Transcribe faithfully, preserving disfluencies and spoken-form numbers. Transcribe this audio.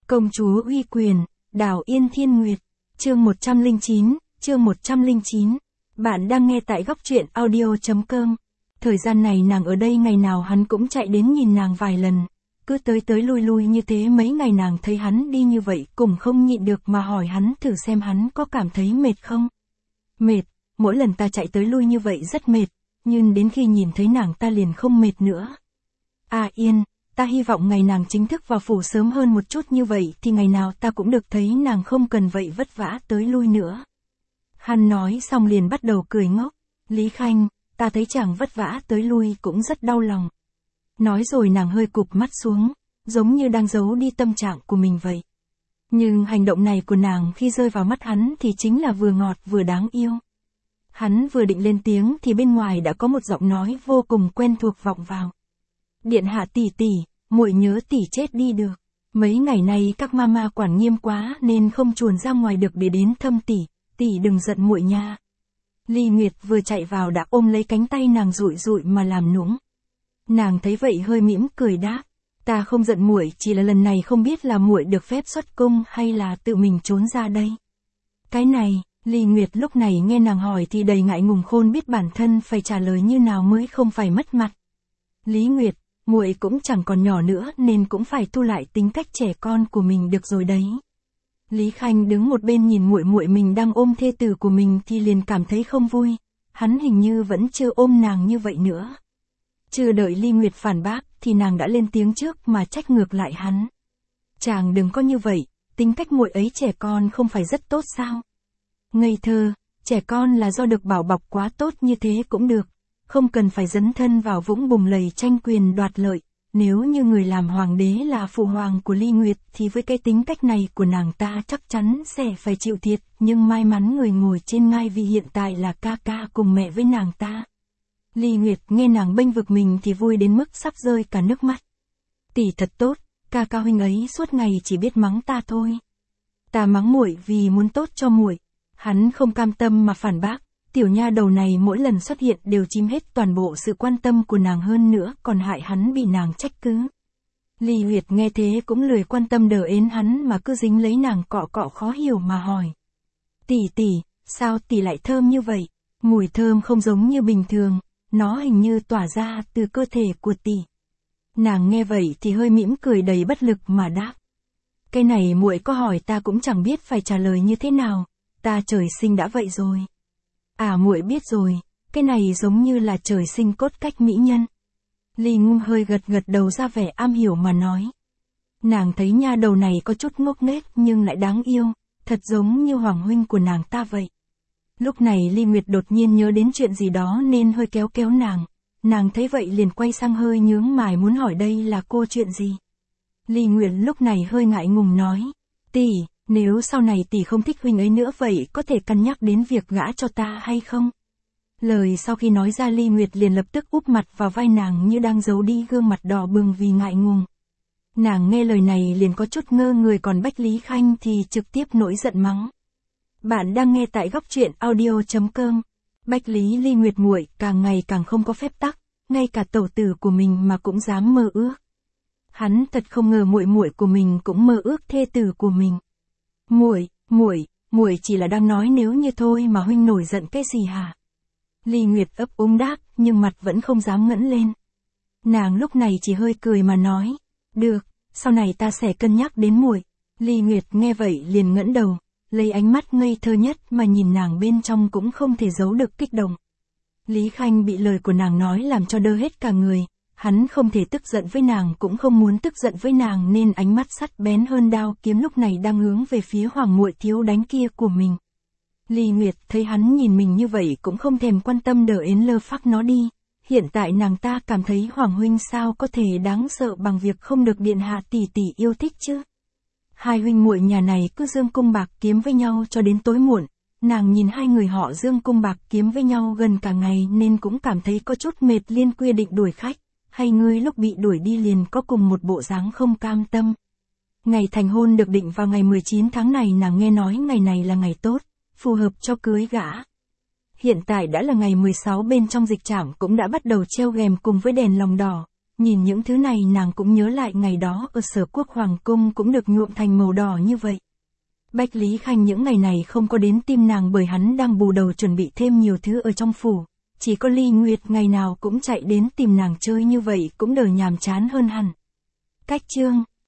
Công chúa uy quyền, Đào Yên Thiên Nguyệt, chương một trăm lẻ chín, chương một trăm lẻ chín. Bạn đang nghe tại góc truyện audio.com. Thời gian này nàng ở đây ngày nào hắn cũng chạy đến nhìn nàng vài lần, cứ tới tới lui lui như thế mấy ngày nàng thấy hắn đi như vậy cũng không nhịn được mà hỏi hắn thử xem hắn có cảm thấy mệt không. Mệt, mỗi lần ta chạy tới lui như vậy rất mệt, nhưng đến khi nhìn thấy nàng ta liền không mệt nữa. À Yên, ta hy vọng ngày nàng chính thức vào phủ sớm hơn một chút như vậy thì ngày nào ta cũng được thấy nàng không cần vậy vất vả tới lui nữa. Hắn nói xong liền bắt đầu cười ngốc. Lý Khanh, ta thấy chàng vất vả tới lui cũng rất đau lòng. Nói rồi nàng hơi cụp mắt xuống, giống như đang giấu đi tâm trạng của mình vậy. Nhưng hành động này của nàng khi rơi vào mắt hắn thì chính là vừa ngọt vừa đáng yêu. Hắn vừa định lên tiếng thì bên ngoài đã có một giọng nói vô cùng quen thuộc vọng vào. Điện hạ tỷ tỷ, muội nhớ tỷ chết đi được. Mấy ngày nay các mama quản nghiêm quá nên không chuồn ra ngoài được để đến thăm tỷ, tỷ đừng giận muội nha. Ly Nguyệt vừa chạy vào đã ôm lấy cánh tay nàng dụi dụi mà làm nũng. Nàng thấy vậy hơi mỉm cười đáp, ta không giận muội, chỉ là lần này không biết là muội được phép xuất cung hay là tự mình trốn ra đây. Cái này, Ly Nguyệt lúc này nghe nàng hỏi thì đầy ngại ngùng khôn biết bản thân phải trả lời như nào mới không phải mất mặt. Lý Nguyệt, muội cũng chẳng còn nhỏ nữa nên cũng phải thu lại tính cách trẻ con của mình được rồi đấy. Lý Khanh đứng một bên nhìn muội muội mình đang ôm thê tử của mình thì liền cảm thấy không vui, hắn hình như vẫn chưa ôm nàng như vậy nữa. Chưa đợi Ly Nguyệt phản bác thì nàng đã lên tiếng trước mà trách ngược lại hắn. Chàng đừng có như vậy, tính cách muội ấy trẻ con không phải rất tốt sao? Ngây thơ, trẻ con là do được bảo bọc quá tốt như thế cũng được, không cần phải dấn thân vào vũng bùn lầy tranh quyền đoạt lợi. Nếu như người làm hoàng đế là phụ hoàng của Ly Nguyệt thì với cái tính cách này của nàng ta chắc chắn sẽ phải chịu thiệt, nhưng may mắn người ngồi trên ngai vì hiện tại là ca ca cùng mẹ với nàng ta. Ly Nguyệt nghe nàng bênh vực mình thì vui đến mức sắp rơi cả nước mắt. Tỷ thật tốt, ca ca huynh ấy suốt ngày chỉ biết mắng ta thôi. Ta mắng muội vì muốn tốt cho muội. Hắn không cam tâm mà phản bác. Tiểu nha đầu này mỗi lần xuất hiện đều chiếm hết toàn bộ sự quan tâm của nàng hơn nữa còn hại hắn bị nàng trách cứ. Ly Nguyệt nghe thế cũng lười quan tâm đờ ến hắn mà cứ dính lấy nàng cọ cọ khó hiểu mà hỏi. Tỷ tỷ, sao tỷ lại thơm như vậy? Mùi thơm không giống như bình thường, nó hình như tỏa ra từ cơ thể của tỷ. Nàng nghe vậy thì hơi mỉm cười đầy bất lực mà đáp. Cái này muội có hỏi ta cũng chẳng biết phải trả lời như thế nào, ta trời sinh đã vậy rồi. À muội biết rồi, cái này giống như là trời sinh cốt cách mỹ nhân. Ly Ngung hơi gật gật đầu ra vẻ am hiểu mà nói. Nàng thấy nha đầu này có chút ngốc nghếch nhưng lại đáng yêu, thật giống như hoàng huynh của nàng ta vậy. Lúc này Ly Nguyệt đột nhiên nhớ đến chuyện gì đó nên hơi kéo kéo nàng. Nàng thấy vậy liền quay sang hơi nhướng mày muốn hỏi đây là cô chuyện gì. Ly Nguyệt lúc này hơi ngại ngùng nói. Tỷ, nếu sau này tỷ không thích huynh ấy nữa vậy có thể cân nhắc đến việc gả cho ta hay không? Lời sau khi nói ra Ly Nguyệt liền lập tức úp mặt vào vai nàng như đang giấu đi gương mặt đỏ bừng vì ngại ngùng. Nàng nghe lời này liền có chút ngơ người còn Bách Lý Khanh thì trực tiếp nổi giận mắng. Bạn đang nghe tại góc truyện audio.com. Bách Lý Ly Nguyệt muội càng ngày càng không có phép tắc, ngay cả tẩu tử của mình mà cũng dám mơ ước. Hắn thật không ngờ muội muội của mình cũng mơ ước thê tử của mình. Muội, muội, muội chỉ là đang nói nếu như thôi mà huynh nổi giận cái gì hả? Ly Nguyệt ấp úng đáp, nhưng mặt vẫn không dám ngẩng lên. Nàng lúc này chỉ hơi cười mà nói, được, sau này ta sẽ cân nhắc đến muội. Ly Nguyệt nghe vậy liền ngẩng đầu, lấy ánh mắt ngây thơ nhất mà nhìn nàng bên trong cũng không thể giấu được kích động. Lý Khanh bị lời của nàng nói làm cho đơ hết cả người. Hắn không thể tức giận với nàng cũng không muốn tức giận với nàng nên ánh mắt sắt bén hơn đao kiếm lúc này đang hướng về phía hoàng muội thiếu đánh kia của mình. Ly Nguyệt thấy hắn nhìn mình như vậy cũng không thèm quan tâm đờ ến lơ phắc nó đi. Hiện tại nàng ta cảm thấy hoàng huynh sao có thể đáng sợ bằng việc không được điện hạ tỷ tỷ yêu thích chứ. Hai huynh muội nhà này cứ dương cung bạc kiếm với nhau cho đến tối muộn. Nàng nhìn hai người họ dương cung bạc kiếm với nhau gần cả ngày nên cũng cảm thấy có chút mệt liên quy định đuổi khách. Hay ngươi lúc bị đuổi đi liền có cùng một bộ dáng không cam tâm. Ngày thành hôn được định vào ngày mười chín tháng này nàng nghe nói ngày này là ngày tốt, phù hợp cho cưới gã. Hiện tại đã là ngày mười sáu bên trong dịch trảm cũng đã bắt đầu treo ghèm cùng với đèn lồng đỏ. Nhìn những thứ này nàng cũng nhớ lại ngày đó ở Sở Quốc Hoàng Cung cũng được nhuộm thành màu đỏ như vậy. Bách Lý Khanh những ngày này không có đến tìm nàng bởi hắn đang bù đầu chuẩn bị thêm nhiều thứ ở trong phủ. Chỉ có Ly Nguyệt ngày nào cũng chạy đến tìm nàng chơi như vậy cũng đỡ nhàm chán hơn hẳn. Cách chương